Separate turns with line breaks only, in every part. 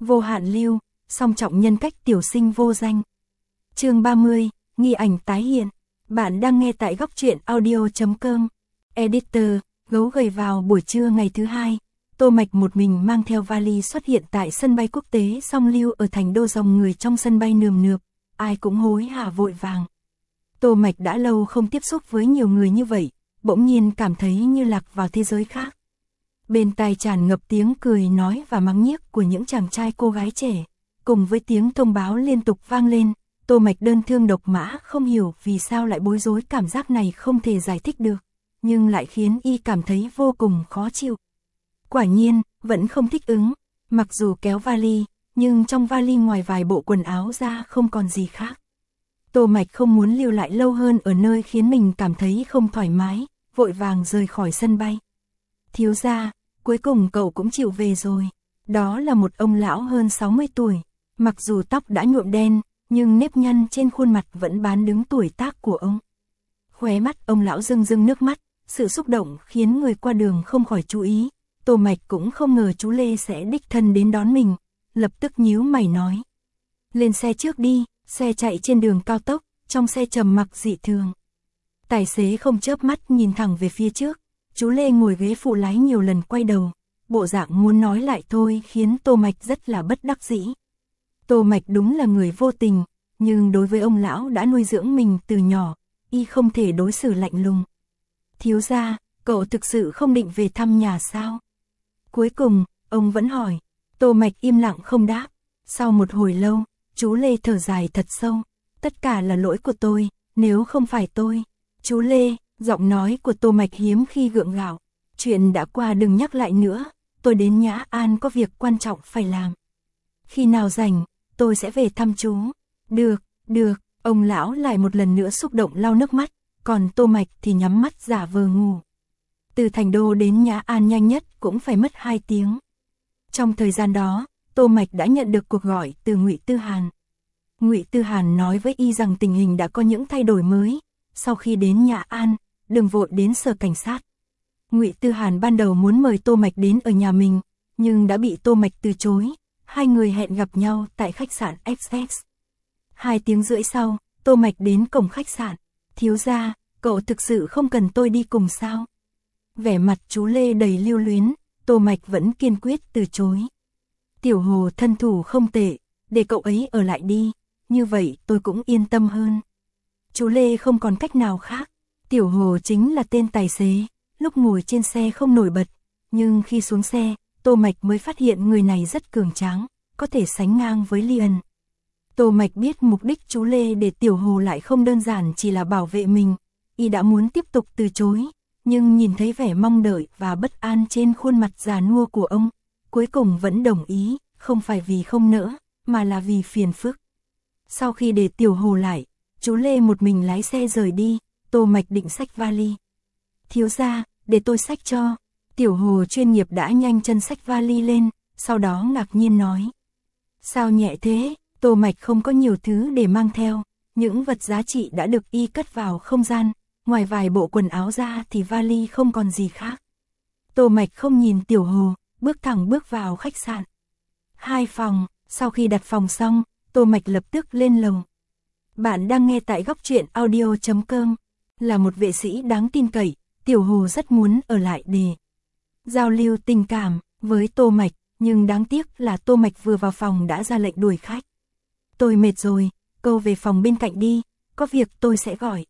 Vô hạn lưu, song trọng nhân cách tiểu sinh vô danh. Chương 30, nghi ảnh tái hiện. Bạn đang nghe tại góc truyện audio.com. Editor, gấu gầy vào buổi trưa ngày thứ hai. Tô Mạch một mình mang theo vali xuất hiện tại sân bay quốc tế Song Lưu ở thành đô, dòng người trong sân bay nườm nượp, ai cũng hối hả vội vàng. Tô Mạch đã lâu không tiếp xúc với nhiều người như vậy, bỗng nhiên cảm thấy như lạc vào thế giới khác. Bên tai tràn ngập tiếng cười nói và mắng nhiếc của những chàng trai cô gái trẻ, cùng với tiếng thông báo liên tục vang lên. Tô Mạch đơn thương độc mã, không hiểu vì sao lại bối rối, cảm giác này không thể giải thích được, nhưng lại khiến y cảm thấy vô cùng khó chịu. Quả nhiên, vẫn không thích ứng, mặc dù kéo vali, nhưng trong vali ngoài vài bộ quần áo ra không còn gì khác. Tô Mạch không muốn lưu lại lâu hơn ở nơi khiến mình cảm thấy không thoải mái, vội vàng rời khỏi sân bay. Thiếu gia, cuối cùng cậu cũng chịu về rồi. Đó là một ông lão hơn 60 tuổi, mặc dù tóc đã nhuộm đen, nhưng nếp nhăn trên khuôn mặt vẫn bán đứng tuổi tác của ông. Khóe mắt ông lão rưng rưng nước mắt, sự xúc động khiến người qua đường không khỏi chú ý. Tô Mạch cũng không ngờ chú Lê sẽ đích thân đến đón mình, lập tức nhíu mày nói: lên xe trước đi. Xe chạy trên đường cao tốc, trong xe trầm mặc dị thường. Tài xế không chớp mắt nhìn thẳng về phía trước, chú Lê ngồi ghế phụ lái nhiều lần quay đầu, bộ dạng muốn nói lại thôi khiến Tô Mạch rất là bất đắc dĩ. Tô Mạch đúng là người vô tình, nhưng đối với ông lão đã nuôi dưỡng mình từ nhỏ, y không thể đối xử lạnh lùng. Thiếu gia, cậu thực sự không định về thăm nhà sao? Cuối cùng, ông vẫn hỏi. Tô Mạch im lặng không đáp. Sau một hồi lâu, chú Lê thở dài thật sâu. Tất cả là lỗi của tôi, nếu không phải tôi. Chú Lê, giọng nói của Tô Mạch hiếm khi gượng gạo. Chuyện đã qua đừng nhắc lại nữa, tôi đến Nhã An có việc quan trọng phải làm. Khi nào rảnh, tôi sẽ về thăm chú. Được, ông lão lại một lần nữa xúc động lau nước mắt, còn Tô Mạch thì nhắm mắt giả vờ ngủ. Từ thành đô đến Nhã An nhanh nhất cũng phải mất 2 tiếng. Trong thời gian đó, Tô Mạch đã nhận được cuộc gọi từ Ngụy Tư Hàn. Ngụy Tư Hàn nói với y rằng tình hình đã có những thay đổi mới. Sau khi đến Nhã An, đừng vội đến sở cảnh sát. Ngụy Tư Hàn ban đầu muốn mời Tô Mạch đến ở nhà mình, nhưng đã bị Tô Mạch từ chối. Hai người hẹn gặp nhau tại khách sạn XX. 2 tiếng rưỡi sau, Tô Mạch đến cổng khách sạn. Thiếu gia, cậu thực sự không cần tôi đi cùng sao? Vẻ mặt chú Lê đầy lưu luyến, Tô Mạch vẫn kiên quyết từ chối. Tiểu Hồ thân thủ không tệ, để cậu ấy ở lại đi, như vậy tôi cũng yên tâm hơn. Chú Lê không còn cách nào khác. Tiểu Hồ chính là tên tài xế, lúc ngồi trên xe không nổi bật, nhưng khi xuống xe, Tô Mạch mới phát hiện người này rất cường tráng, có thể sánh ngang với Lian. Tô Mạch biết mục đích chú Lê để Tiểu Hồ lại không đơn giản chỉ là bảo vệ mình, y đã muốn tiếp tục từ chối, nhưng nhìn thấy vẻ mong đợi và bất an trên khuôn mặt già nua của ông, cuối cùng vẫn đồng ý, không phải vì không nỡ, mà là vì phiền phức. Sau khi để Tiểu Hồ lại, chú Lê một mình lái xe rời đi. Tô Mạch định xách vali. Thiếu gia, để tôi xách cho. Tiểu Hồ chuyên nghiệp đã nhanh chân xách vali lên, sau đó ngạc nhiên nói. Sao nhẹ thế? Tô Mạch không có nhiều thứ để mang theo, những vật giá trị đã được y cất vào không gian, ngoài vài bộ quần áo ra thì vali không còn gì khác. Tô Mạch không nhìn Tiểu Hồ, bước vào khách sạn. 2 phòng, sau khi đặt phòng xong, Tô Mạch lập tức lên lầu. Bạn đang nghe tại góc truyện audio.com. Là một vệ sĩ đáng tin cậy, Tiểu Hồ rất muốn ở lại để giao lưu tình cảm với Tô Mạch, nhưng đáng tiếc là Tô Mạch vừa vào phòng đã ra lệnh đuổi khách. Tôi mệt rồi, cô về phòng bên cạnh đi, có việc tôi sẽ gọi.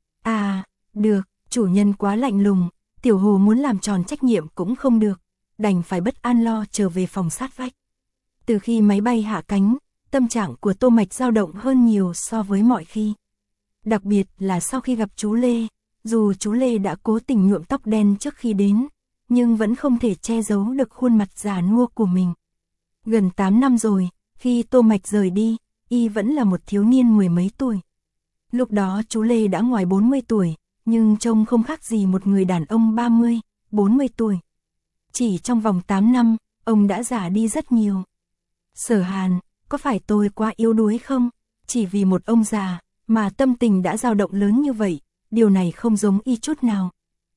À, được, chủ nhân quá lạnh lùng, Tiểu Hồ muốn làm tròn trách nhiệm cũng không được, đành phải bất an lo trở về phòng sát vách. Từ khi máy bay hạ cánh, tâm trạng của Tô Mạch dao động hơn nhiều so với mọi khi. Đặc biệt là sau khi gặp chú Lê, dù chú Lê đã cố tình nhuộm tóc đen trước khi đến, nhưng vẫn không thể che giấu được khuôn mặt già nua của mình. Gần 8 năm rồi, khi Tô Mạch rời đi, y vẫn là một thiếu niên 10 mấy tuổi. Lúc đó chú Lê đã ngoài 40 tuổi, nhưng trông không khác gì một người đàn ông 30, 40 tuổi. Chỉ trong vòng 8 năm, ông đã già đi rất nhiều. Sở Hàn, có phải tôi quá yếu đuối không? Chỉ vì một ông già mà tâm tình đã dao động lớn như vậy, điều này không giống y chút nào.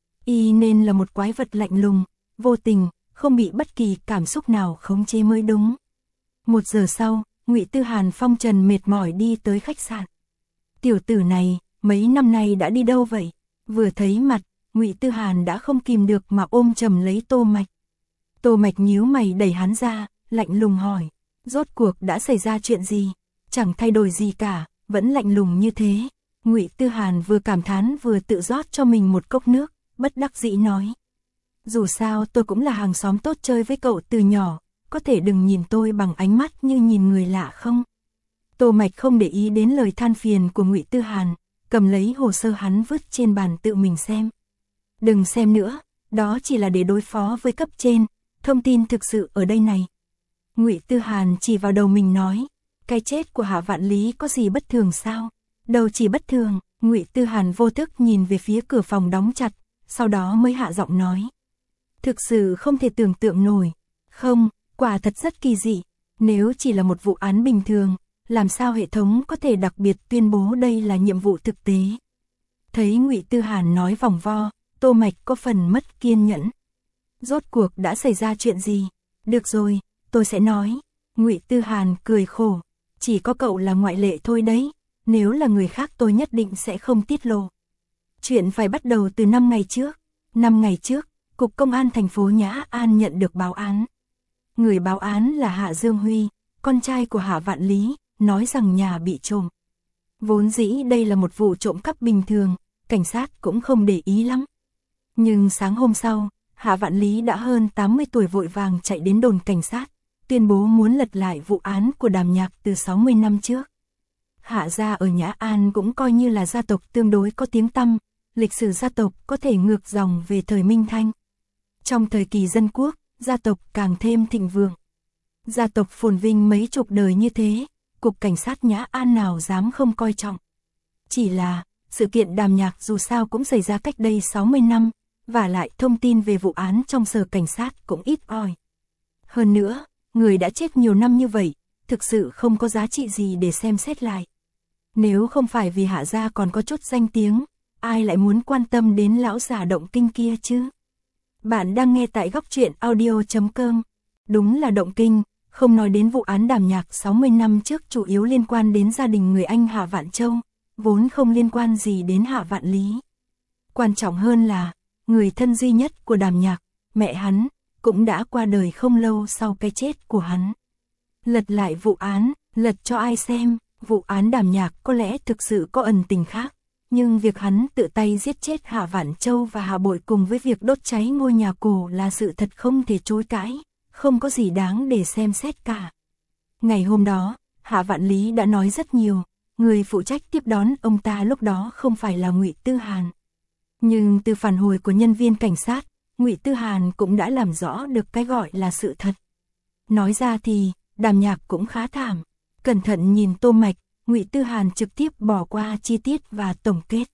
Y nên là một quái vật lạnh lùng, vô tình, không bị bất kỳ cảm xúc nào khống chế mới đúng. 1 giờ sau, Ngụy Tư Hàn phong trần mệt mỏi đi tới khách sạn. Tiểu tử này, mấy năm nay đã đi đâu vậy? Vừa thấy mặt, Ngụy Tư Hàn đã không kìm được mà ôm chầm lấy Tô Mạch. Tô Mạch nhíu mày đẩy hắn ra, lạnh lùng hỏi, rốt cuộc đã xảy ra chuyện gì? Chẳng thay đổi gì cả, vẫn lạnh lùng như thế. Ngụy Tư Hàn vừa cảm thán vừa tự rót cho mình một cốc nước, bất đắc dĩ nói. Dù sao tôi cũng là hàng xóm tốt chơi với cậu từ nhỏ, có thể đừng nhìn tôi bằng ánh mắt như nhìn người lạ không? Tô Mạch không để ý đến lời than phiền của Ngụy Tư Hàn, cầm lấy hồ sơ hắn vứt trên bàn tự mình xem. Đừng xem nữa, đó chỉ là để đối phó với cấp trên, thông tin thực sự ở đây này. Ngụy Tư Hàn chỉ vào đầu mình nói, cái chết của Hạ Vạn Lý có gì bất thường sao? Đâu chỉ bất thường. Ngụy Tư Hàn vô thức nhìn về phía cửa phòng đóng chặt, sau đó mới hạ giọng nói. Thực sự không thể tưởng tượng nổi. Không, quả thật rất kỳ dị. Nếu chỉ là một vụ án bình thường, làm sao hệ thống có thể đặc biệt tuyên bố đây là nhiệm vụ thực tế? Thấy Ngụy Tư Hàn nói vòng vo, Tô Mạch có phần mất kiên nhẫn. Rốt cuộc đã xảy ra chuyện gì? Được rồi, tôi sẽ nói. Ngụy Tư Hàn cười khổ. Chỉ có cậu là ngoại lệ thôi đấy. Nếu là người khác tôi nhất định sẽ không tiết lộ. Chuyện phải bắt đầu từ 5 ngày trước. 5 ngày trước, Cục Công an thành phố Nhã An nhận được báo án. Người báo án là Hạ Dương Huy, con trai của Hạ Vạn Lý, nói rằng nhà bị trộm. Vốn dĩ đây là một vụ trộm cắp bình thường, cảnh sát cũng không để ý lắm. Nhưng sáng hôm sau, Hạ Vạn Lý đã hơn 80 tuổi vội vàng chạy đến đồn cảnh sát, tuyên bố muốn lật lại vụ án của Đàm Nhạc từ 60 năm trước. Hạ gia ở Nhã An cũng coi như là gia tộc tương đối có tiếng tăm, lịch sử gia tộc có thể ngược dòng về thời Minh Thanh. Trong thời kỳ dân quốc, gia tộc càng thêm thịnh vượng. Gia tộc phồn vinh mấy chục đời như thế, cục cảnh sát Nhã An nào dám không coi trọng. Chỉ là, sự kiện Đàm Nhạc dù sao cũng xảy ra cách đây 60 năm, và lại thông tin về vụ án trong sở cảnh sát cũng ít ỏi. Hơn nữa, người đã chết nhiều năm như vậy, thực sự không có giá trị gì để xem xét lại. Nếu không phải vì Hạ gia còn có chút danh tiếng, ai lại muốn quan tâm đến lão già động kinh kia chứ? Bạn đang nghe tại góc truyện audio.com. Đúng là động kinh, không nói đến vụ án Đàm Nhạc 60 năm trước chủ yếu liên quan đến gia đình người anh Hạ Vạn Châu, vốn không liên quan gì đến Hạ Vạn Lý. Quan trọng hơn là, người thân duy nhất của Đàm Nhạc, mẹ hắn, cũng đã qua đời không lâu sau cái chết của hắn. Lật lại vụ án, lật cho ai xem, vụ án Đàm Nhạc có lẽ thực sự có ẩn tình khác, nhưng việc hắn tự tay giết chết Hạ Vạn Châu và Hạ Bội cùng với việc đốt cháy ngôi nhà cổ là sự thật không thể chối cãi, không có gì đáng để xem xét cả. Ngày hôm đó, Hạ Vạn Lý đã nói rất nhiều, người phụ trách tiếp đón ông ta lúc đó không phải là Ngụy Tư Hàn. Nhưng từ phản hồi của nhân viên cảnh sát, Ngụy Tư Hàn cũng đã làm rõ được cái gọi là sự thật. Nói ra thì, Đàm Nhạc cũng khá thảm. Cẩn thận nhìn Tô Mạch, Ngụy Tư Hàn trực tiếp bỏ qua chi tiết và tổng kết.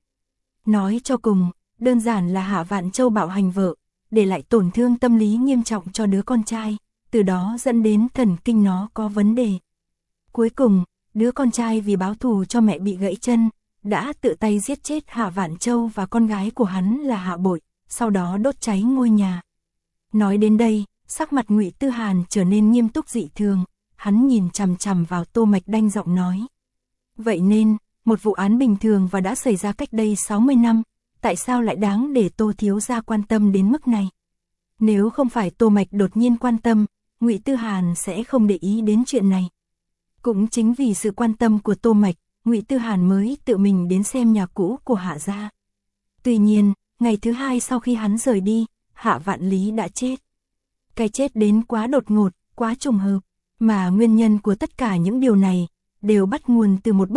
Nói cho cùng, đơn giản là Hạ Vạn Châu bạo hành vợ, để lại tổn thương tâm lý nghiêm trọng cho đứa con trai, từ đó dẫn đến thần kinh nó có vấn đề. Cuối cùng, đứa con trai vì báo thù cho mẹ bị gãy chân, đã tự tay giết chết Hạ Vạn Châu và con gái của hắn là Hạ Bội, sau đó đốt cháy ngôi nhà. Nói đến đây, sắc mặt Ngụy Tư Hàn trở nên nghiêm túc dị thường, hắn nhìn chằm chằm vào Tô Mạch đanh giọng nói. Vậy nên, một vụ án bình thường và đã xảy ra cách đây 60 năm, tại sao lại đáng để Tô thiếu gia quan tâm đến mức này? Nếu không phải Tô Mạch đột nhiên quan tâm, Ngụy Tư Hàn sẽ không để ý đến chuyện này. Cũng chính vì sự quan tâm của Tô Mạch, Ngụy Tư Hàn mới tự mình đến xem nhà cũ của Hạ gia. Tuy nhiên, ngày thứ hai sau khi hắn rời đi, Hạ Vạn Lý đã chết. Cái chết đến quá đột ngột, quá trùng hợp, mà nguyên nhân của tất cả những điều này đều bắt nguồn từ một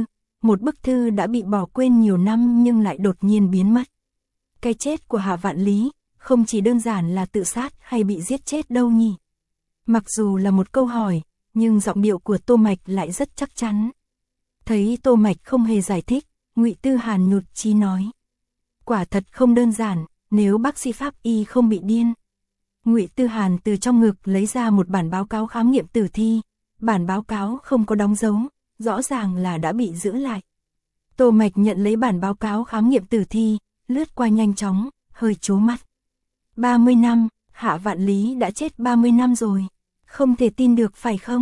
bức thư đã bị bỏ quên nhiều năm nhưng lại đột nhiên biến mất. Cái chết của Hạ Vạn Lý không chỉ đơn giản là tự sát hay bị giết chết đâu nhỉ? Mặc dù là một câu hỏi, nhưng giọng điệu của Tô Mạch lại rất chắc chắn. Thấy Tô Mạch không hề giải thích, Ngụy Tư Hàn nhụt chí nói. Quả thật không đơn giản, nếu bác sĩ pháp y không bị điên. Ngụy Tư Hàn từ trong ngực lấy ra một bản báo cáo khám nghiệm tử thi, bản báo cáo không có đóng dấu, rõ ràng là đã bị giữ lại. Tô Mạch nhận lấy bản báo cáo khám nghiệm tử thi, lướt qua nhanh chóng, hơi trố mắt. 30 năm, Hạ Vạn Lý đã chết 30 năm rồi. Không thể tin được phải không?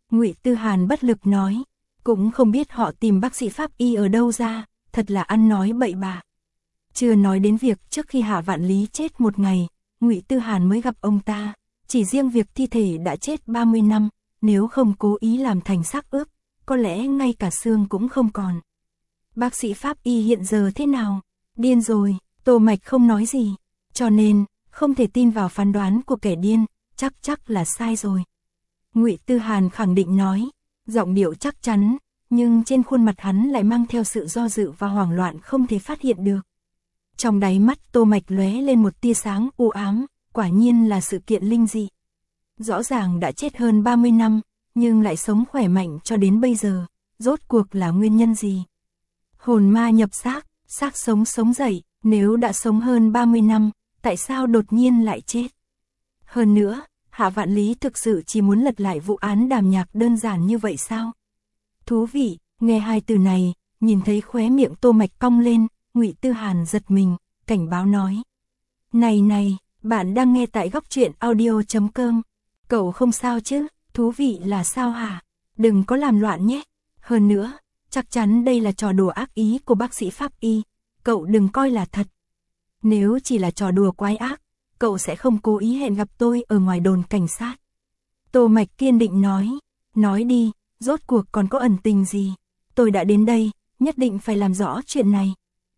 Ngụy Tư Hàn bất lực nói, cũng không biết họ tìm bác sĩ pháp y ở đâu ra, thật là ăn nói bậy bạ. Chưa nói đến việc trước khi Hạ Vạn Lý chết một ngày, Ngụy Tư Hàn mới gặp ông ta, chỉ riêng việc thi thể đã chết 30 năm, nếu không cố ý làm thành xác ướp, có lẽ ngay cả xương cũng không còn. Bác sĩ pháp y hiện giờ thế nào? Điên rồi, Tô Mạch không nói gì, cho nên không thể tin vào phán đoán của kẻ điên, chắc là sai rồi. Ngụy Tư Hàn khẳng định nói, giọng điệu chắc chắn, nhưng trên khuôn mặt hắn lại mang theo sự do dự và hoảng loạn không thể phát hiện được. Trong đáy mắt Tô Mạch lóe lên một tia sáng u ám, quả nhiên là sự kiện linh dị. Rõ ràng đã chết hơn 30 năm, nhưng lại sống khỏe mạnh cho đến bây giờ, rốt cuộc là nguyên nhân gì? Hồn ma nhập xác, xác sống dậy, nếu đã sống hơn 30 năm, tại sao đột nhiên lại chết? Hơn nữa, Hạ Vạn Lý thực sự chỉ muốn lật lại vụ án Đàm Nhạc đơn giản như vậy sao? Thú vị, nghe hai từ này, nhìn thấy khóe miệng Tô Mạch cong lên, Ngụy Tư Hàn giật mình, cảnh báo nói. Này, bạn đang nghe tại góc truyện audio.com. Cậu không sao chứ, thú vị là sao hả? Đừng có làm loạn nhé. Hơn nữa, chắc chắn đây là trò đùa ác ý của bác sĩ pháp y, cậu đừng coi là thật. Nếu chỉ là trò đùa quái ác, cậu sẽ không cố ý hẹn gặp tôi ở ngoài đồn cảnh sát. Tô Mạch kiên định nói đi, rốt cuộc còn có ẩn tình gì? Tôi đã đến đây, nhất định phải làm rõ chuyện này.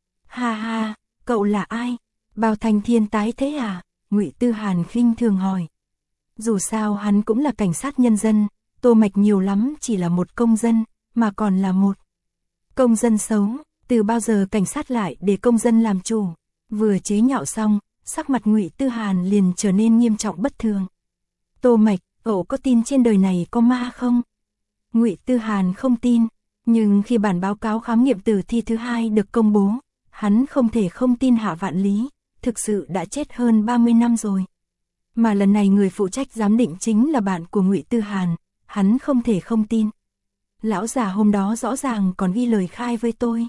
Ha, cậu là ai? Bao thành thiên tái thế à? Ngụy Tư Hàn khinh thường hỏi. Dù sao hắn cũng là cảnh sát nhân dân, Tô Mạch nhiều lắm chỉ là một công dân, mà còn là một công dân xấu. Từ bao giờ cảnh sát lại để công dân làm chủ? Vừa chế nhạo xong, sắc mặt Ngụy Tư Hàn liền trở nên nghiêm trọng bất thường. Tô Mạch, cậu có tin trên đời này có ma không? Ngụy Tư Hàn không tin, nhưng khi bản báo cáo khám nghiệm tử thi thứ hai được công bố, hắn không thể không tin Hạ Vạn Lý, thực sự đã chết hơn 30 năm rồi. Mà lần này người phụ trách giám định chính là bạn của Ngụy Tư Hàn, hắn không thể không tin. Lão già hôm đó rõ ràng còn ghi lời khai với tôi.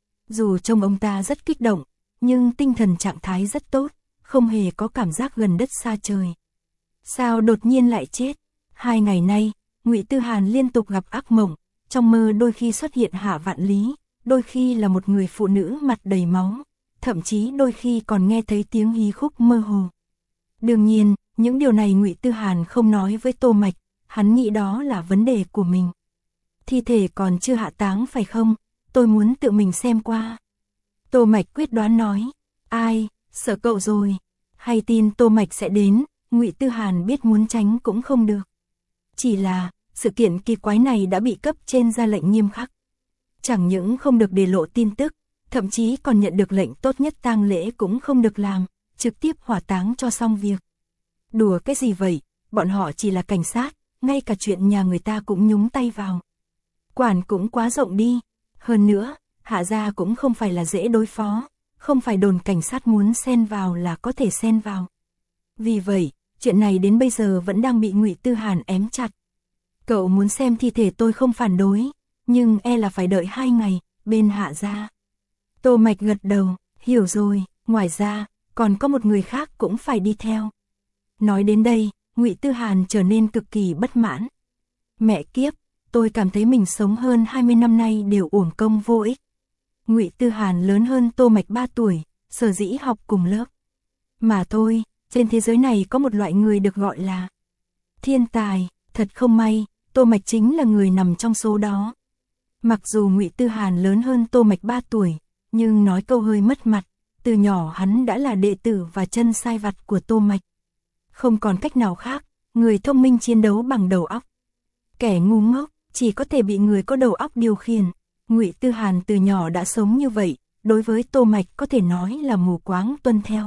Dù trông ông ta rất kích động, nhưng tinh thần trạng thái rất tốt, không hề có cảm giác gần đất xa trời. Sao đột nhiên lại chết? 2 ngày nay, Ngụy Tư Hàn liên tục gặp ác mộng, trong mơ đôi khi xuất hiện Hạ Vạn Lý, đôi khi là một người phụ nữ mặt đầy máu, thậm chí đôi khi còn nghe thấy tiếng hí khúc mơ hồ. Đương nhiên, những điều này Ngụy Tư Hàn không nói với Tô Mạch, hắn nghĩ đó là vấn đề của mình. Thi thể còn chưa hạ táng phải không? Tôi muốn tự mình xem qua. Tô Mạch quyết đoán nói. Ai, sợ cậu rồi. Hay tin Tô Mạch sẽ đến, Ngụy Tư Hàn biết muốn tránh cũng không được. Chỉ là, sự kiện kỳ quái này đã bị cấp trên ra lệnh nghiêm khắc. Chẳng những không được để lộ tin tức, thậm chí còn nhận được lệnh tốt nhất tang lễ cũng không được làm, trực tiếp hỏa táng cho xong việc. Đùa cái gì vậy, bọn họ chỉ là cảnh sát, ngay cả chuyện nhà người ta cũng nhúng tay vào. Quản cũng quá rộng đi, hơn nữa, Hạ gia cũng không phải là dễ đối phó, không phải đồn cảnh sát muốn xen vào là có thể xen vào. Vì vậy, chuyện này đến bây giờ vẫn đang bị Ngụy Tư Hàn ém chặt. Cậu muốn xem thi thể tôi không phản đối, nhưng e là phải đợi 2 ngày, bên Hạ gia. Tô Mạch gật đầu, hiểu rồi, ngoài ra, còn có một người khác cũng phải đi theo. Nói đến đây, Ngụy Tư Hàn trở nên cực kỳ bất mãn. Mẹ kiếp, tôi cảm thấy mình sống hơn 20 năm nay đều uổng công vô ích. Ngụy Tư Hàn lớn hơn Tô Mạch 3 tuổi, sở dĩ học cùng lớp. Mà thôi, trên thế giới này có một loại người được gọi là thiên tài, thật không may, Tô Mạch chính là người nằm trong số đó. Mặc dù Ngụy Tư Hàn lớn hơn Tô Mạch 3 tuổi, nhưng nói câu hơi mất mặt, từ nhỏ hắn đã là đệ tử và chân sai vặt của Tô Mạch. Không còn cách nào khác, người thông minh chiến đấu bằng đầu óc. Kẻ ngu ngốc, chỉ có thể bị người có đầu óc điều khiển. Ngụy Tư Hàn từ nhỏ đã sống như vậy, đối với Tô Mạch có thể nói là mù quáng tuân theo.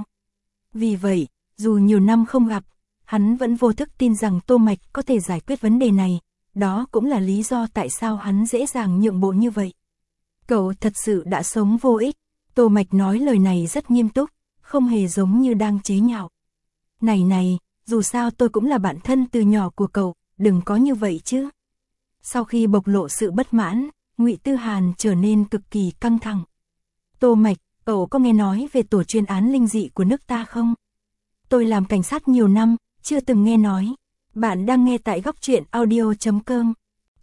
Vì vậy, dù nhiều năm không gặp, hắn vẫn vô thức tin rằng Tô Mạch có thể giải quyết vấn đề này, đó cũng là lý do tại sao hắn dễ dàng nhượng bộ như vậy. Cậu thật sự đã sống vô ích, Tô Mạch nói lời này rất nghiêm túc, không hề giống như đang chế nhạo. Này, dù sao tôi cũng là bạn thân từ nhỏ của cậu, đừng có như vậy chứ. Sau khi bộc lộ sự bất mãn, Ngụy Tư Hàn trở nên cực kỳ căng thẳng. Tô Mạch, cậu có nghe nói về tổ chuyên án linh dị của nước ta không? Tôi làm cảnh sát nhiều năm, chưa từng nghe nói. Bạn đang nghe tại góc truyện audio.com.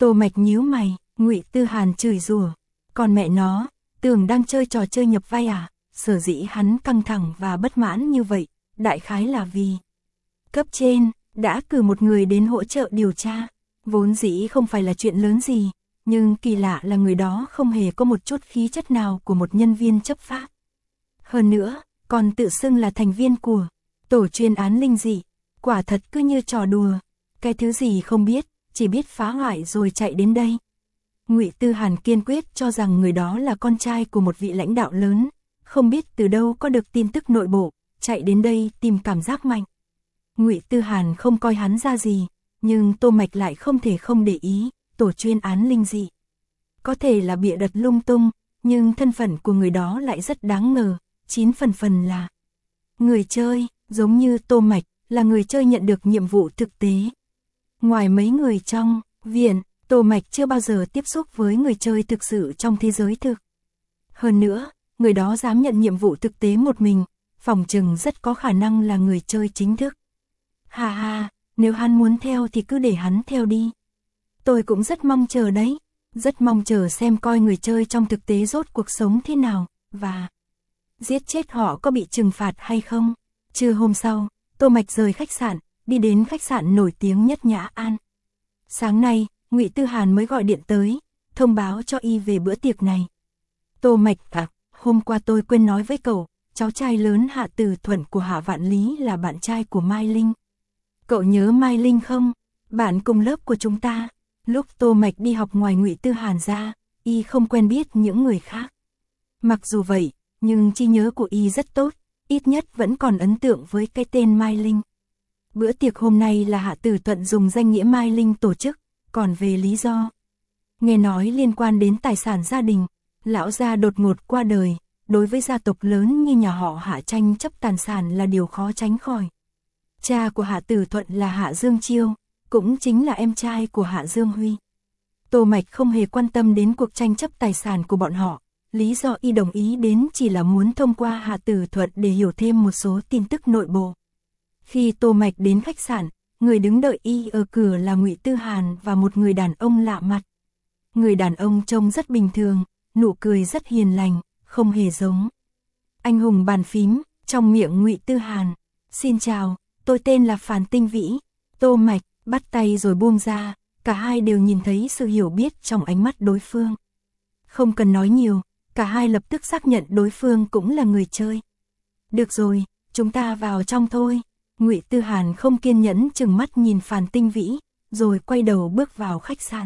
Tô Mạch nhíu mày, Ngụy Tư Hàn chửi rủa, còn mẹ nó, tưởng đang chơi trò chơi nhập vai à? Sở dĩ hắn căng thẳng và bất mãn như vậy, đại khái là vì cấp trên đã cử một người đến hỗ trợ điều tra, vốn dĩ không phải là chuyện lớn gì, nhưng kỳ lạ là người đó không hề có một chút khí chất nào của một nhân viên chấp pháp. Hơn nữa, còn tự xưng là thành viên của tổ chuyên án linh dị, quả thật cứ như trò đùa, cái thứ gì không biết, chỉ biết phá hoại rồi chạy đến đây. Ngụy Tư Hàn kiên quyết cho rằng người đó là con trai của một vị lãnh đạo lớn, không biết từ đâu có được tin tức nội bộ, chạy đến đây tìm cảm giác mạnh. Ngụy Tư Hàn không coi hắn ra gì, nhưng Tô Mạch lại không thể không để ý, tổ chuyên án linh dị. Có thể là bịa đặt lung tung, nhưng thân phận của người đó lại rất đáng ngờ, 9 phần là người chơi, giống như Tô Mạch, là người chơi nhận được nhiệm vụ thực tế. Ngoài mấy người trong viện, Tô Mạch chưa bao giờ tiếp xúc với người chơi thực sự trong thế giới thực. Hơn nữa, người đó dám nhận nhiệm vụ thực tế một mình, phỏng chừng rất có khả năng là người chơi chính thức. Ha ha, nếu hắn muốn theo thì cứ để hắn theo đi. Tôi cũng rất mong chờ đấy, rất mong chờ xem coi người chơi trong thực tế rốt cuộc sống thế nào, và giết chết họ có bị trừng phạt hay không. Trưa hôm sau, Tô Mạch rời khách sạn, đi đến khách sạn nổi tiếng nhất Nhã An. Sáng nay, Ngụy Tư Hàn mới gọi điện tới, thông báo cho y về bữa tiệc này. Tô Mạch hôm qua tôi quên nói với cậu, cháu trai lớn Hạ Từ Thuận của Hạ Vạn Lý là bạn trai của Mai Linh. Cậu nhớ Mai Linh không? Bạn cùng lớp của chúng ta. Lúc Tô Mạch đi học ngoài Ngụy Tư Hàn ra, y không quen biết những người khác. Mặc dù vậy, nhưng trí nhớ của y rất tốt, ít nhất vẫn còn ấn tượng với cái tên Mai Linh. Bữa tiệc hôm nay là Hạ Tử Thuận dùng danh nghĩa Mai Linh tổ chức, còn về lý do, nghe nói liên quan đến tài sản gia đình, lão gia đột ngột qua đời, đối với gia tộc lớn như nhà họ Hạ tranh chấp tài sản là điều khó tránh khỏi. Cha của Hạ Tử Thuận là Hạ Dương Chiêu, cũng chính là em trai của Hạ Dương Huy. Tô Mạch không hề quan tâm đến cuộc tranh chấp tài sản của bọn họ, lý do y đồng ý đến chỉ là muốn thông qua Hạ Tử Thuận để hiểu thêm một số tin tức nội bộ. Khi Tô Mạch đến khách sạn, người đứng đợi y ở cửa là Ngụy Tư Hàn và một người đàn ông lạ mặt. Người đàn ông trông rất bình thường, nụ cười rất hiền lành, không hề giống anh hùng bàn phím trong miệng Ngụy Tư Hàn. Xin chào, tôi tên là Phàn Tinh Vĩ. Tô Mạch bắt tay rồi buông ra, cả hai đều nhìn thấy sự hiểu biết trong ánh mắt đối phương. Không cần nói nhiều, cả hai lập tức xác nhận đối phương cũng là người chơi. Được rồi, chúng ta vào trong thôi. Ngụy Tư Hàn không kiên nhẫn chừng mắt nhìn Phàn Tinh Vĩ, rồi quay đầu bước vào khách sạn.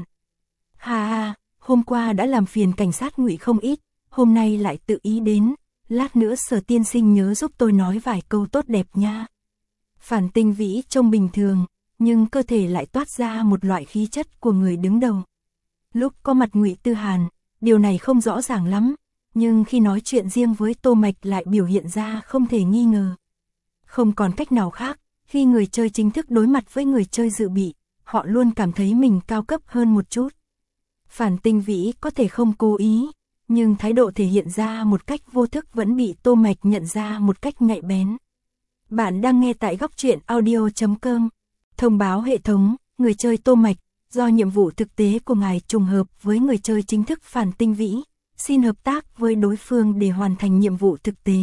Ha ha, hôm qua đã làm phiền cảnh sát Ngụy không ít, hôm nay lại tự ý đến, lát nữa Sở tiên sinh nhớ giúp tôi nói vài câu tốt đẹp nha. Phàn Tinh Vĩ trông bình thường, nhưng cơ thể lại toát ra một loại khí chất của người đứng đầu. Lúc có mặt Ngụy Tư Hàn, điều này không rõ ràng lắm, nhưng khi nói chuyện riêng với Tô Mạch lại biểu hiện ra không thể nghi ngờ. Không còn cách nào khác, khi người chơi chính thức đối mặt với người chơi dự bị, họ luôn cảm thấy mình cao cấp hơn một chút. Phàn Tinh Vĩ có thể không cố ý, nhưng thái độ thể hiện ra một cách vô thức vẫn bị Tô Mạch nhận ra một cách nhạy bén. Bạn đang nghe tại góc truyện audio.com. Thông báo hệ thống, người chơi Tô Mạch, do nhiệm vụ thực tế của ngài trùng hợp với người chơi chính thức Phàn Tinh Vĩ, xin hợp tác với đối phương để hoàn thành nhiệm vụ thực tế.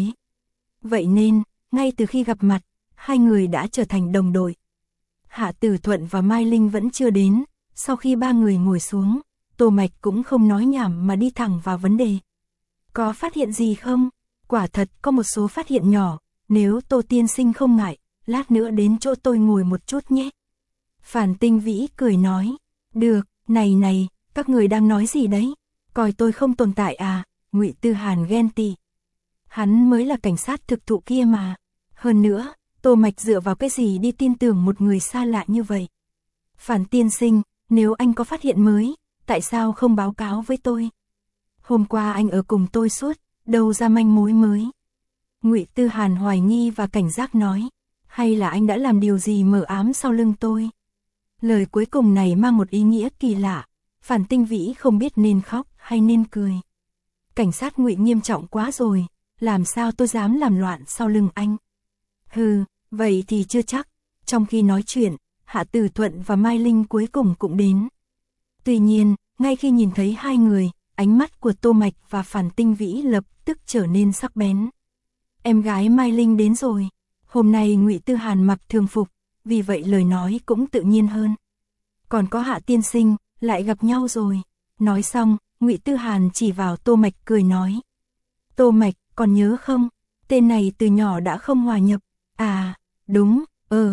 Vậy nên, ngay từ khi gặp mặt, hai người đã trở thành đồng đội. Hạ Tử Thuận và Mai Linh vẫn chưa đến, sau khi ba người ngồi xuống, Tô Mạch cũng không nói nhảm mà đi thẳng vào vấn đề. Có phát hiện gì không? Quả thật có một số phát hiện nhỏ, nếu Tô tiên sinh không ngại, lát nữa đến chỗ tôi ngồi một chút nhé. Phàn Tinh Vĩ cười nói, được, này, các người đang nói gì đấy? Coi tôi không tồn tại à? Ngụy Tư Hàn ghen tị. Hắn mới là cảnh sát thực thụ kia mà. Hơn nữa, Tô Mạch dựa vào cái gì đi tin tưởng một người xa lạ như vậy? Phàn tiên sinh, nếu anh có phát hiện mới, tại sao không báo cáo với tôi? Hôm qua anh ở cùng tôi suốt, đâu ra manh mối mới? Ngụy Tư Hàn hoài nghi và cảnh giác nói, hay là anh đã làm điều gì mờ ám sau lưng tôi? Lời cuối cùng này mang một ý nghĩa kỳ lạ, Phàn Tinh Vĩ không biết nên khóc hay nên cười. Cảnh sát Ngụy nghiêm trọng quá rồi, làm sao tôi dám làm loạn sau lưng anh? Hừ, vậy thì chưa chắc. Trong khi nói chuyện, Hạ Tử Thuận và Mai Linh cuối cùng cũng đến. Tuy nhiên, ngay khi nhìn thấy hai người, ánh mắt của Tô Mạch và Phản Tinh Vĩ lập tức trở nên sắc bén. Em gái Mai Linh đến rồi. Hôm nay Ngụy Tư Hàn mặc thường phục, vì vậy lời nói cũng tự nhiên hơn. Còn có Hạ tiên sinh, lại gặp nhau rồi. Nói xong, Ngụy Tư Hàn chỉ vào Tô Mạch cười nói. Tô Mạch, còn nhớ không? Tên này từ nhỏ đã không hòa nhập. À, đúng,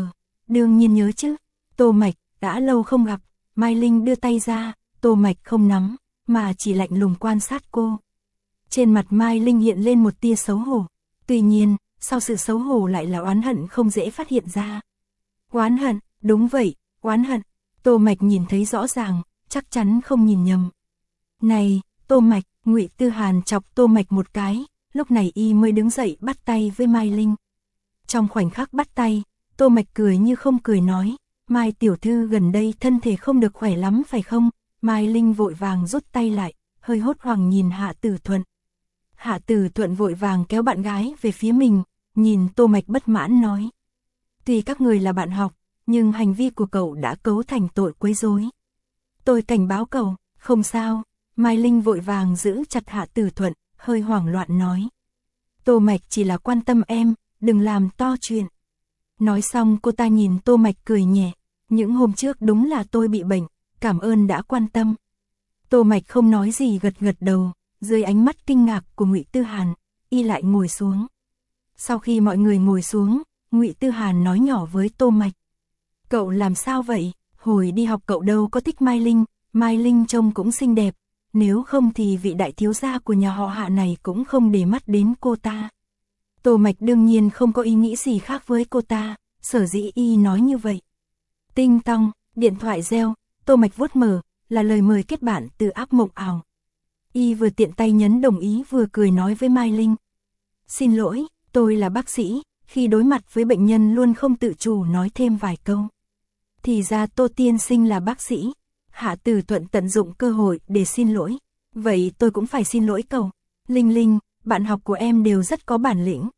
đương nhiên nhớ chứ. Tô Mạch, đã lâu không gặp. Mai Linh đưa tay ra, Tô Mạch không nắm, mà chỉ lạnh lùng quan sát cô. Trên mặt Mai Linh hiện lên một tia xấu hổ. Tuy nhiên, sau sự xấu hổ lại là oán hận không dễ phát hiện ra. Oán hận, đúng vậy, oán hận. Tô Mạch nhìn thấy rõ ràng, chắc chắn không nhìn nhầm. Này, Tô Mạch, Ngụy Tư Hàn chọc Tô Mạch một cái, lúc này y mới đứng dậy bắt tay với Mai Linh. Trong khoảnh khắc bắt tay, Tô Mạch cười như không cười nói, Mai tiểu thư gần đây thân thể không được khỏe lắm phải không? Mai Linh vội vàng rút tay lại, hơi hốt hoảng nhìn Hạ Tử Thuận. Hạ Tử Thuận vội vàng kéo bạn gái về phía mình, nhìn Tô Mạch bất mãn nói. Tuy các người là bạn học, nhưng hành vi của cậu đã cấu thành tội quấy rối. Tôi cảnh báo cậu, không sao. Mai Linh vội vàng giữ chặt Hạ Tử Thuận, hơi hoảng loạn nói. Tô Mạch chỉ là quan tâm em, đừng làm to chuyện. Nói xong cô ta nhìn Tô Mạch cười nhẹ. Những hôm trước đúng là tôi bị bệnh, cảm ơn đã quan tâm. Tô Mạch không nói gì gật gật đầu, dưới ánh mắt kinh ngạc của Ngụy Tư Hàn, y lại ngồi xuống. Sau khi mọi người ngồi xuống, Ngụy Tư Hàn nói nhỏ với Tô Mạch. Cậu làm sao vậy? Hồi đi học cậu đâu có thích Mai Linh trông cũng xinh đẹp, nếu không thì vị đại thiếu gia của nhà họ Hạ này cũng không để mắt đến cô ta. Tô Mạch đương nhiên không có ý nghĩ gì khác với cô ta, sở dĩ y nói như vậy. Tinh tong, điện thoại reo, Tô Mạch vuốt mở, là lời mời kết bạn từ áp mộng ảo. Y vừa tiện tay nhấn đồng ý vừa cười nói với Mai Linh. Xin lỗi, tôi là bác sĩ, khi đối mặt với bệnh nhân luôn không tự chủ nói thêm vài câu. Thì ra Tô tiên sinh là bác sĩ. Hạ Tử Thuận tận dụng cơ hội để xin lỗi. Vậy tôi cũng phải xin lỗi cậu. Linh Linh, bạn học của em đều rất có bản lĩnh.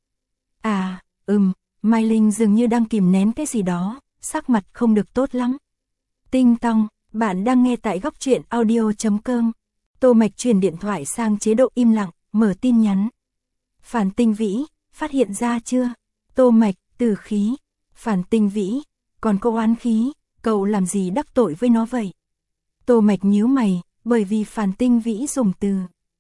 À, Mai Linh dường như đang kìm nén cái gì đó, sắc mặt không được tốt lắm. Tinh tong, bạn đang nghe tại góc truyện audio.com. Tô Mạch chuyển điện thoại sang chế độ im lặng, mở tin nhắn. Phản Tinh Vĩ, phát hiện ra chưa? Tô Mạch, tử khí. Phản Tinh Vĩ, còn có oán khí, cậu làm gì đắc tội với nó vậy? Tô Mạch nhíu mày, bởi vì Phản Tinh Vĩ dùng từ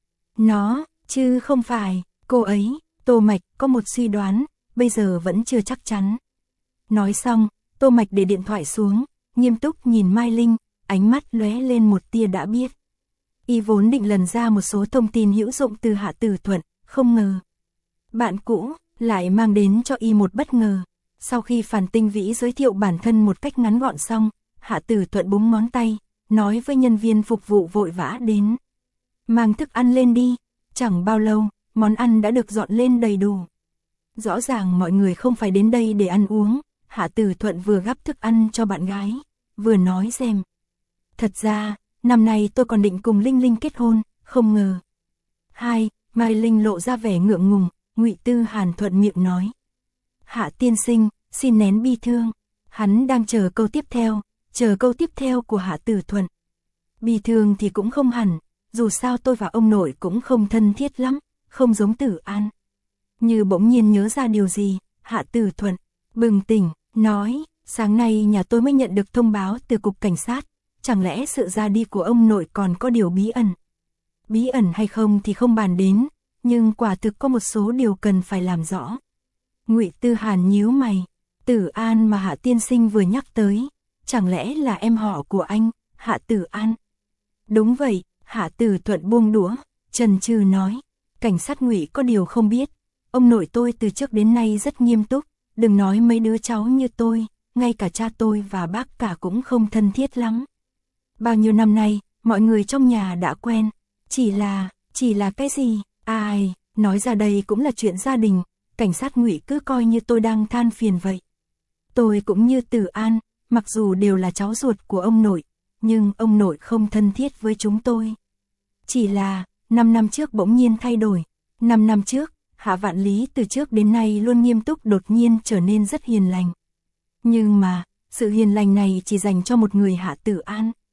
nó, chứ không phải cô ấy. Tô Mạch có một suy đoán, bây giờ vẫn chưa chắc chắn. Nói xong, Tô Mạch để điện thoại xuống, nghiêm túc nhìn Mai Linh, ánh mắt lóe lên một tia đã biết. Y vốn định lần ra một số thông tin hữu dụng từ Hạ Tử Thuận, không ngờ bạn cũ lại mang đến cho y một bất ngờ. Sau khi Phản Tinh Vĩ giới thiệu bản thân một cách ngắn gọn xong, Hạ Tử Thuận búng ngón tay, nói với nhân viên phục vụ vội vã đến. Mang thức ăn lên đi. Chẳng bao lâu, món ăn đã được dọn lên đầy đủ. Rõ ràng mọi người không phải đến đây để ăn uống. Hạ Tử Thuận vừa gắp thức ăn cho bạn gái, vừa nói xem. Thật ra, năm nay tôi còn định cùng Linh Linh kết hôn, không ngờ. Mai Linh lộ ra vẻ ngượng ngùng, Ngụy Tư Hàn thuận miệng nói. Hạ tiên sinh, xin nén bi thương. Hắn đang chờ câu tiếp theo của Hạ Tử Thuận. Bi thương thì cũng không hẳn, dù sao tôi và ông nội cũng không thân thiết lắm, không giống Tử An. Như bỗng nhiên nhớ ra điều gì, Hạ Tử Thuận bừng tỉnh, nói, sáng nay nhà tôi mới nhận được thông báo từ cục cảnh sát, chẳng lẽ sự ra đi của ông nội còn có điều bí ẩn? Bí ẩn hay không thì không bàn đến, nhưng quả thực có một số điều cần phải làm rõ. Ngụy Tư Hàn nhíu mày, Tử An mà Hạ tiên sinh vừa nhắc tới, chẳng lẽ là em họ của anh, Hạ Tử An? Đúng vậy, Hạ Tử Thuận buông đũa, chần chừ nói, cảnh sát Ngụy có điều không biết, ông nội tôi từ trước đến nay rất nghiêm túc, đừng nói mấy đứa cháu như tôi, ngay cả cha tôi và bác cả cũng không thân thiết lắm. Bao nhiêu năm nay, mọi người trong nhà đã quen, chỉ là cái gì? Ai, nói ra đây cũng là chuyện gia đình, cảnh sát Ngụy cứ coi như tôi đang than phiền vậy. Tôi cũng như Tử An, mặc dù đều là cháu ruột của ông nội, nhưng ông nội không thân thiết với chúng tôi. Chỉ là, 5 năm trước bỗng nhiên thay đổi. 5 năm trước, Hạ Vạn Lý từ trước đến nay luôn nghiêm túc đột nhiên trở nên rất hiền lành. Nhưng mà, sự hiền lành này chỉ dành cho một người Hạ Tử An.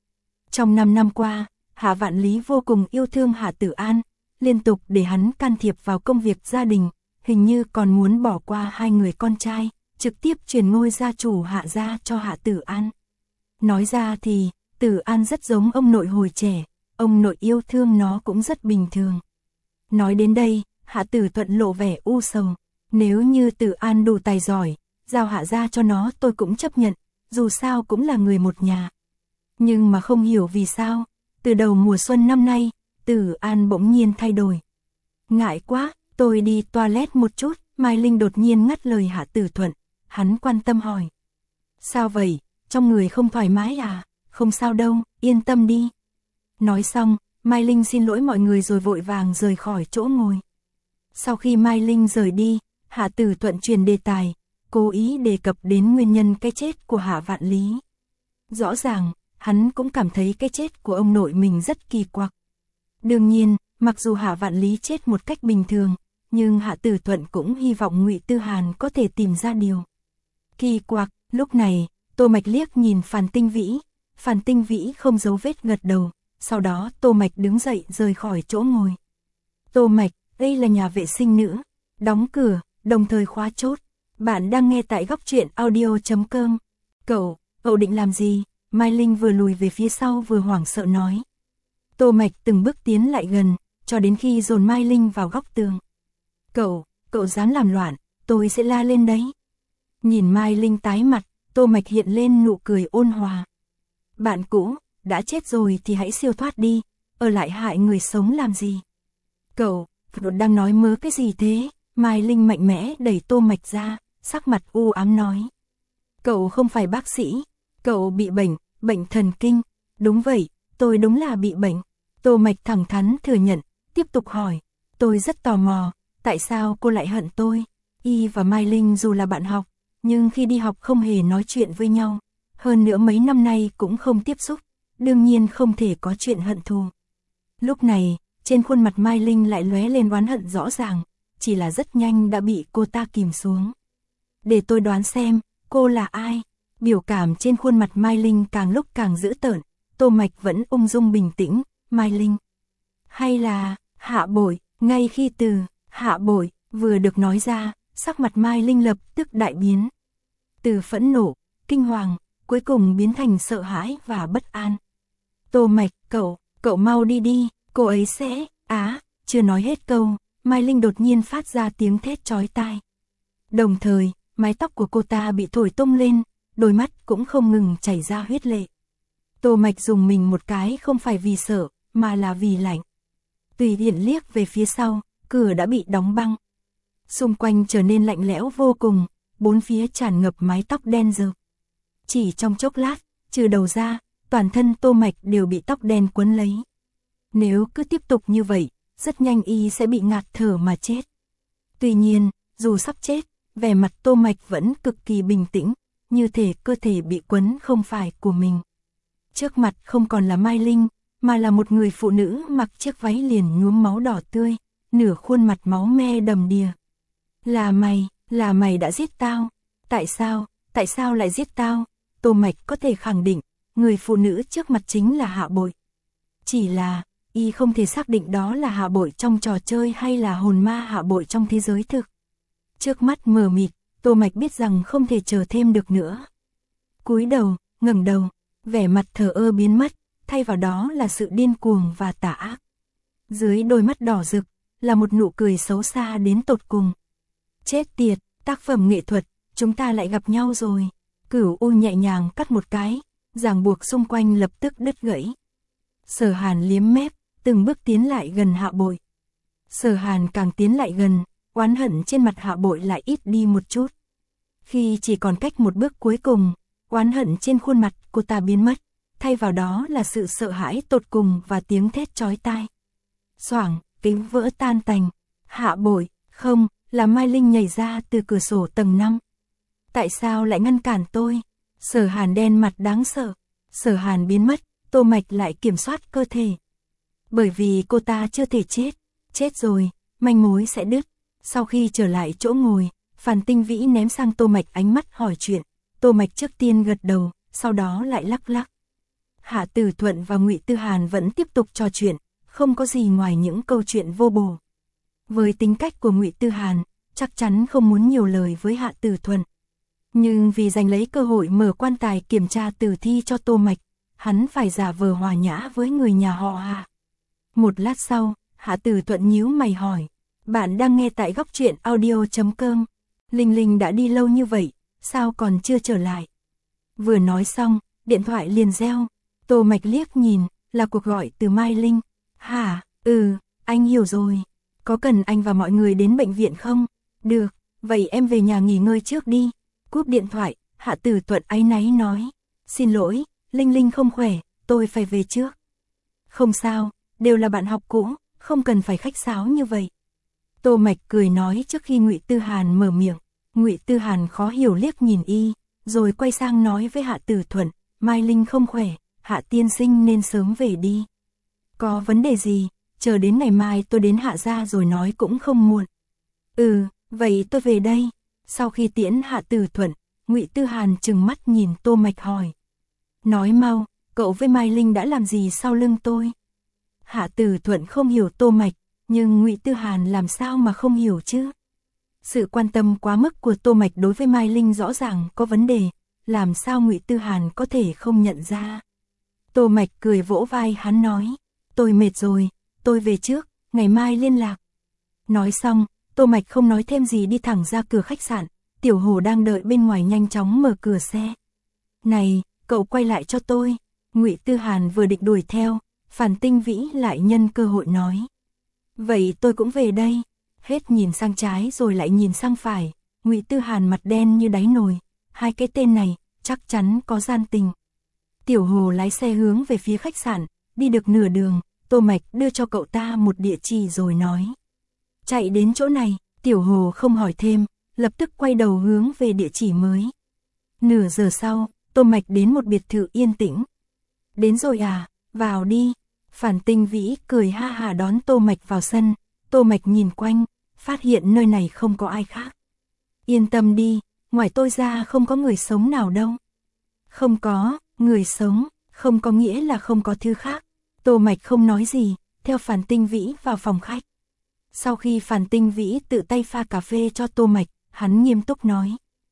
Trong 5 năm qua, Hạ Vạn Lý vô cùng yêu thương Hạ Tử An, liên tục để hắn can thiệp vào công việc gia đình, hình như còn muốn bỏ qua 2 người con trai, trực tiếp truyền ngôi gia chủ Hạ gia cho Hạ Tử An. Nói ra thì, Tử An rất giống ông nội hồi trẻ, ông nội yêu thương nó cũng rất bình thường. Nói đến đây, Hạ Tử Thuận lộ vẻ u sầu, nếu như Tử An đủ tài giỏi, giao Hạ gia cho nó tôi cũng chấp nhận, dù sao cũng là người một nhà. Nhưng mà không hiểu vì sao, từ đầu mùa xuân năm nay, Tử An bỗng nhiên thay đổi. Ngại quá, tôi đi toilet một chút, Mai Linh đột nhiên ngắt lời Hạ Tử Thuận, hắn quan tâm hỏi. Sao vậy, trong người không thoải mái à? Không sao đâu, yên tâm đi. Nói xong, Mai Linh xin lỗi mọi người rồi vội vàng rời khỏi chỗ ngồi. Sau khi Mai Linh rời đi, Hạ Tử Thuận chuyển đề tài, cố ý đề cập đến nguyên nhân cái chết của Hạ Vạn Lý. Rõ ràng, hắn cũng cảm thấy cái chết của ông nội mình rất kỳ quặc. Đương nhiên, mặc dù Hạ Vạn Lý chết một cách bình thường, nhưng Hạ Tử Thuận cũng hy vọng Ngụy Tư Hàn có thể tìm ra điều kỳ quặc. Lúc này, Tô Mạch liếc nhìn Phàn Tinh Vĩ, Phàn Tinh Vĩ không giấu vết gật đầu, sau đó Tô Mạch đứng dậy rời khỏi chỗ ngồi. Tô Mạch, đây là nhà vệ sinh nữ, đóng cửa, đồng thời khóa chốt. Bạn đang nghe tại góc truyện audio.com. Cậu định làm gì? Mai Linh vừa lùi về phía sau vừa hoảng sợ nói. Tô Mạch từng bước tiến lại gần, cho đến khi dồn Mai Linh vào góc tường. Cậu dám làm loạn, tôi sẽ la lên đấy. Nhìn Mai Linh tái mặt, Tô Mạch hiện lên nụ cười ôn hòa. Bạn cũ, đã chết rồi thì hãy siêu thoát đi, ở lại hại người sống làm gì? Cậu đang nói mớ cái gì thế? Mai Linh mạnh mẽ đẩy Tô Mạch ra, sắc mặt u ám nói. Cậu không phải bác sĩ, cậu bị bệnh thần kinh. Đúng vậy, tôi đúng là bị bệnh. Tô Mạch thẳng thắn thừa nhận, tiếp tục hỏi. Tôi rất tò mò, tại sao cô lại hận tôi? Y và Mai Linh dù là bạn học, nhưng khi đi học không hề nói chuyện với nhau. Hơn nữa mấy năm nay cũng không tiếp xúc, đương nhiên không thể có chuyện hận thù. Lúc này, trên khuôn mặt Mai Linh lại lóe lên oán hận rõ ràng, chỉ là rất nhanh đã bị cô ta kìm xuống. Để tôi đoán xem, cô là ai? Biểu cảm trên khuôn mặt Mai Linh càng lúc càng dữ tợn, Tô Mạch vẫn ung dung bình tĩnh. Mai Linh, hay là Hạ Bội? Ngay khi từ Hạ Bội vừa được nói ra, sắc mặt Mai Linh lập tức đại biến. Từ phẫn nộ, kinh hoàng, cuối cùng biến thành sợ hãi và bất an. Tô Mạch, cậu mau đi đi, cô ấy sẽ... Chưa nói hết câu, Mai Linh đột nhiên phát ra tiếng thét chói tai. Đồng thời, mái tóc của cô ta bị thổi tung lên, đôi mắt cũng không ngừng chảy ra huyết lệ. Tô Mạch dùng mình một cái không phải vì sợ, mà là vì lạnh. Tùy tiện liếc về phía sau, cửa đã bị đóng băng. Xung quanh trở nên lạnh lẽo vô cùng, bốn phía tràn ngập mái tóc đen rợp. Chỉ trong chốc lát, trừ đầu ra, toàn thân Tô Mạch đều bị tóc đen quấn lấy. Nếu cứ tiếp tục như vậy, rất nhanh y sẽ bị ngạt thở mà chết. Tuy nhiên, dù sắp chết, vẻ mặt Tô Mạch vẫn cực kỳ bình tĩnh, như thể cơ thể bị quấn không phải của mình. Trước mặt không còn là Mai Linh, mà là một người phụ nữ mặc chiếc váy liền nhuốm máu đỏ tươi, nửa khuôn mặt máu me đầm đìa. Là mày đã giết tao. Tại sao lại giết tao? Tô Mạch có thể khẳng định, người phụ nữ trước mặt chính là Hạ Bội. Chỉ là, y không thể xác định đó là Hạ Bội trong trò chơi hay là hồn ma Hạ Bội trong thế giới thực. Trước mắt mờ mịt, Tô Mạch biết rằng không thể chờ thêm được nữa. Cúi đầu, ngẩng đầu, vẻ mặt thờ ơ biến mất, thay vào đó là sự điên cuồng và tà ác. Dưới đôi mắt đỏ rực, là một nụ cười xấu xa đến tột cùng. Chết tiệt, tác phẩm nghệ thuật, chúng ta lại gặp nhau rồi. Cửu U nhẹ nhàng cắt một cái, ràng buộc xung quanh lập tức đứt gãy. Sở Hàn liếm mép, từng bước tiến lại gần Hạ Bội. Sở Hàn càng tiến lại gần, oán hận trên mặt Hạ Bội lại ít đi một chút. Khi chỉ còn cách một bước cuối cùng, oán hận trên khuôn mặt cô ta biến mất, thay vào đó là sự sợ hãi tột cùng và tiếng thét chói tai. Xoảng, kính vỡ tan tành. Hạ Bội, không, là Mai Linh nhảy ra từ cửa sổ tầng 5. Tại sao lại ngăn cản tôi? Sở Hàn đen mặt đáng sợ. Sở Hàn biến mất, Tô Mạch lại kiểm soát cơ thể. Bởi vì cô ta chưa thể chết rồi, manh mối sẽ đứt. Sau khi trở lại chỗ ngồi, Phàn Tinh Vĩ ném sang Tô Mạch ánh mắt hỏi chuyện. Tô Mạch trước tiên gật đầu, sau đó lại lắc lắc. Hạ Tử Thuận và Ngụy Tư Hàn vẫn tiếp tục trò chuyện, không có gì ngoài những câu chuyện vô bổ. Với tính cách của Ngụy Tư Hàn, chắc chắn không muốn nhiều lời với Hạ Tử Thuận. Nhưng vì giành lấy cơ hội mở quan tài kiểm tra tử thi cho Tô Mạch, hắn phải giả vờ hòa nhã với người nhà họ Hạ. Một lát sau, Hạ Tử Thuận nhíu mày hỏi, bạn đang nghe tại Góc Truyện Audio.com. Linh Linh đã đi lâu như vậy, sao còn chưa trở lại? Vừa nói xong, điện thoại liền reo. Tô Mạch liếc nhìn, là cuộc gọi từ Mai Linh. Hả, anh hiểu rồi. Có cần anh và mọi người đến bệnh viện không? Được, vậy em về nhà nghỉ ngơi trước đi. Cúp điện thoại, Hạ Tử Thuận áy náy nói. Xin lỗi, Linh Linh không khỏe, tôi phải về trước. Không sao, đều là bạn học cũ, không cần phải khách sáo như vậy. Tô Mạch cười nói trước khi Ngụy Tư Hàn mở miệng. Ngụy Tư Hàn khó hiểu liếc nhìn y, rồi quay sang nói với Hạ Tử Thuận, Mai Linh không khỏe, Hạ tiên sinh nên sớm về đi. Có vấn đề gì, chờ đến ngày mai tôi đến Hạ gia rồi nói cũng không muộn. Vậy tôi về đây. Sau khi tiễn Hạ Tử Thuận, Ngụy Tư Hàn trừng mắt nhìn Tô Mạch hỏi. Nói mau, cậu với Mai Linh đã làm gì sau lưng tôi? Hạ Tử Thuận không hiểu Tô Mạch, nhưng Ngụy Tư Hàn làm sao mà không hiểu chứ? Sự quan tâm quá mức của Tô Mạch đối với Mai Linh rõ ràng có vấn đề, làm sao Ngụy Tư Hàn có thể không nhận ra? Tô Mạch cười vỗ vai hắn nói, tôi mệt rồi, tôi về trước, ngày mai liên lạc. Nói xong, Tô Mạch không nói thêm gì đi thẳng ra cửa khách sạn, Tiểu Hồ đang đợi bên ngoài nhanh chóng mở cửa xe. Này, cậu quay lại cho tôi. Ngụy Tư Hàn vừa định đuổi theo, Phản Tinh Vĩ lại nhân cơ hội nói. Vậy tôi cũng về đây. Hết nhìn sang trái rồi lại nhìn sang phải, Ngụy Tư Hàn mặt đen như đáy nồi, hai cái tên này, chắc chắn có gian tình. Tiểu Hồ lái xe hướng về phía khách sạn, đi được nửa đường, Tô Mạch đưa cho cậu ta một địa chỉ rồi nói. Chạy đến chỗ này, Tiểu Hồ không hỏi thêm, lập tức quay đầu hướng về địa chỉ mới. Nửa giờ sau, Tô Mạch đến một biệt thự yên tĩnh. Đến rồi à, vào đi. Phản Tinh Vĩ cười ha hà đón Tô Mạch vào sân, Tô Mạch nhìn quanh, phát hiện nơi này không có ai khác. Yên tâm đi, ngoài tôi ra không có người sống nào đâu. Không có, người sống, không có nghĩa là không có thứ khác. Tô Mạch không nói gì, theo Phản Tinh Vĩ vào phòng khách. Sau khi Phản Tinh Vĩ tự tay pha cà phê cho Tô Mạch, hắn nghiêm túc nói.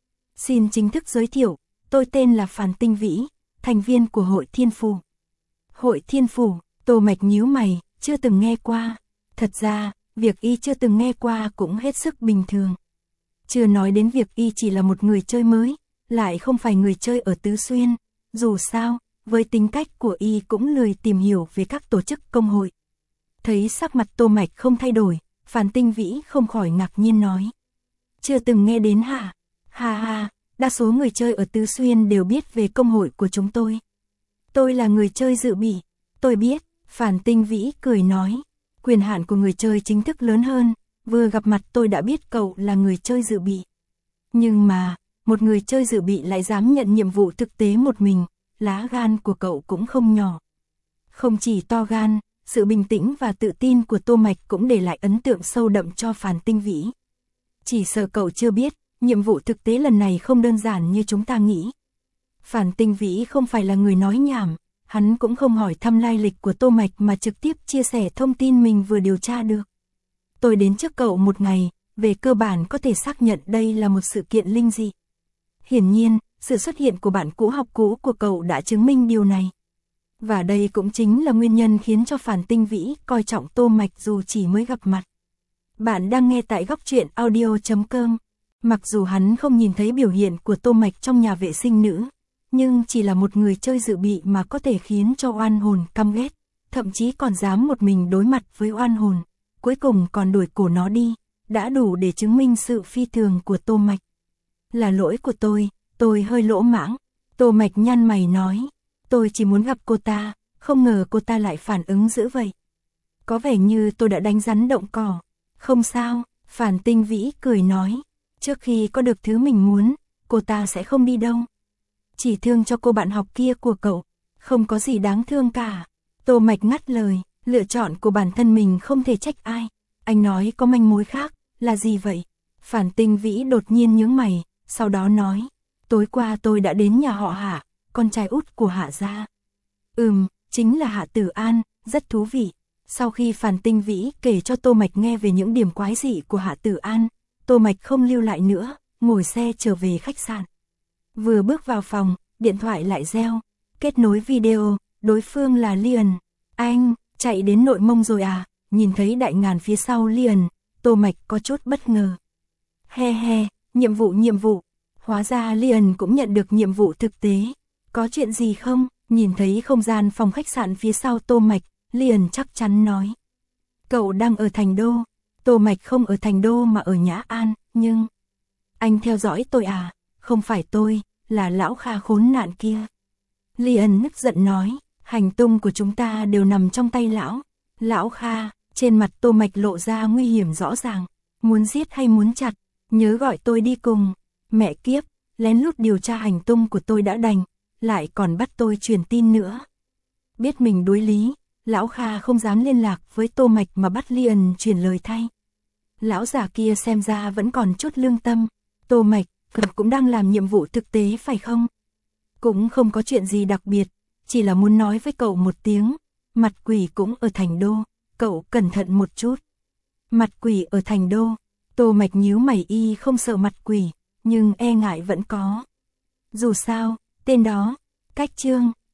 Xin chính thức giới thiệu, tôi tên là Phản Tinh Vĩ, thành viên của Hội Thiên Phủ. Hội Thiên Phủ, Tô Mạch nhíu mày, chưa từng nghe qua. Thật ra, việc y chưa từng nghe qua cũng hết sức bình thường. Chưa nói đến việc y chỉ là một người chơi mới, lại không phải người chơi ở Tứ Xuyên. Dù sao, với tính cách của y cũng lười tìm hiểu về các tổ chức công hội. Thấy sắc mặt Tô Mạch không thay đổi, Phản Tinh Vĩ không khỏi ngạc nhiên nói. Chưa từng nghe đến hả? Ha, đa số người chơi ở Tứ Xuyên đều biết về công hội của chúng tôi. Tôi là người chơi dự bị. Tôi biết, Phản Tinh Vĩ cười nói. Quyền hạn của người chơi chính thức lớn hơn, vừa gặp mặt tôi đã biết cậu là người chơi dự bị. Nhưng mà, một người chơi dự bị lại dám nhận nhiệm vụ thực tế một mình, lá gan của cậu cũng không nhỏ. Không chỉ to gan, sự bình tĩnh và tự tin của Tô Mạch cũng để lại ấn tượng sâu đậm cho Phản Tinh Vĩ. Chỉ sợ cậu chưa biết, nhiệm vụ thực tế lần này không đơn giản như chúng ta nghĩ. Phản Tinh Vĩ không phải là người nói nhảm, hắn cũng không hỏi thăm lai lịch của Tô Mạch mà trực tiếp chia sẻ thông tin mình vừa điều tra được. Tôi đến trước cậu một ngày, về cơ bản có thể xác nhận đây là một sự kiện linh dị. Hiển nhiên, sự xuất hiện của bạn cũ học cũ của cậu đã chứng minh điều này. Và đây cũng chính là nguyên nhân khiến cho Phản Tinh Vĩ coi trọng Tô Mạch dù chỉ mới gặp mặt. Bạn đang nghe tại Góc Truyện Audio.com. Mặc dù hắn không nhìn thấy biểu hiện của Tô Mạch trong nhà vệ sinh nữ, nhưng chỉ là một người chơi dự bị mà có thể khiến cho oan hồn căm ghét, thậm chí còn dám một mình đối mặt với oan hồn, cuối cùng còn đuổi cổ nó đi, đã đủ để chứng minh sự phi thường của Tô Mạch. Là lỗi của tôi hơi lỗ mãng. Tô Mạch nhăn mày nói, tôi chỉ muốn gặp cô ta, không ngờ cô ta lại phản ứng dữ vậy. Có vẻ như tôi đã đánh rắn động cỏ. Không sao, Phản Tinh Vĩ cười nói, trước khi có được thứ mình muốn, cô ta sẽ không đi đâu. Chỉ thương cho cô bạn học kia của cậu, không có gì đáng thương cả. Tô Mạch ngắt lời, lựa chọn của bản thân mình không thể trách ai. Anh nói có manh mối khác, là gì vậy? Phản Tinh Vĩ đột nhiên nhướng mày, sau đó nói, tối qua tôi đã đến nhà họ Hạ, con trai út của Hạ gia. Chính là Hạ Tử An, rất thú vị. Sau khi Phàn Tinh Vĩ kể cho Tô Mạch nghe về những điểm quái dị của Hạ Tử An, Tô Mạch không lưu lại nữa, ngồi xe trở về khách sạn. Vừa bước vào phòng, điện thoại lại reo, kết nối video, đối phương là Lian. Anh, chạy đến Nội Mông rồi à? Nhìn thấy Đại Ngàn phía sau Lian, Tô Mạch có chút bất ngờ. He he, nhiệm vụ. Hóa ra Lian cũng nhận được nhiệm vụ thực tế. Có chuyện gì không? Nhìn thấy không gian phòng khách sạn phía sau Tô Mạch, Lian chắc chắn nói. Cậu đang ở Thành Đô. Tô Mạch không ở Thành Đô mà ở Nhã An, nhưng... Anh theo dõi tôi à? Không phải tôi, là lão Kha khốn nạn kia. Lian nức giận nói, hành tung của chúng ta đều nằm trong tay lão. Lão Kha, trên mặt Tô Mạch lộ ra nguy hiểm rõ ràng. Muốn giết hay muốn chặt, nhớ gọi tôi đi cùng. Mẹ kiếp, lén lút điều tra hành tung của tôi đã đành, lại còn bắt tôi truyền tin nữa. Biết mình đối lý, lão Kha không dám liên lạc với Tô Mạch mà bắt Lian truyền lời thay. Lão già kia xem ra vẫn còn chút lương tâm. Tô Mạch, cậu cũng đang làm nhiệm vụ thực tế phải không? Cũng không có chuyện gì đặc biệt, chỉ là muốn nói với cậu một tiếng. Mặt quỷ cũng ở Thành Đô, cậu cẩn thận một chút. Mặt quỷ ở Thành Đô, Tô Mạch nhíu mày, y không sợ mặt quỷ, nhưng e ngại vẫn có. Dù sao, tên đó, cách chương,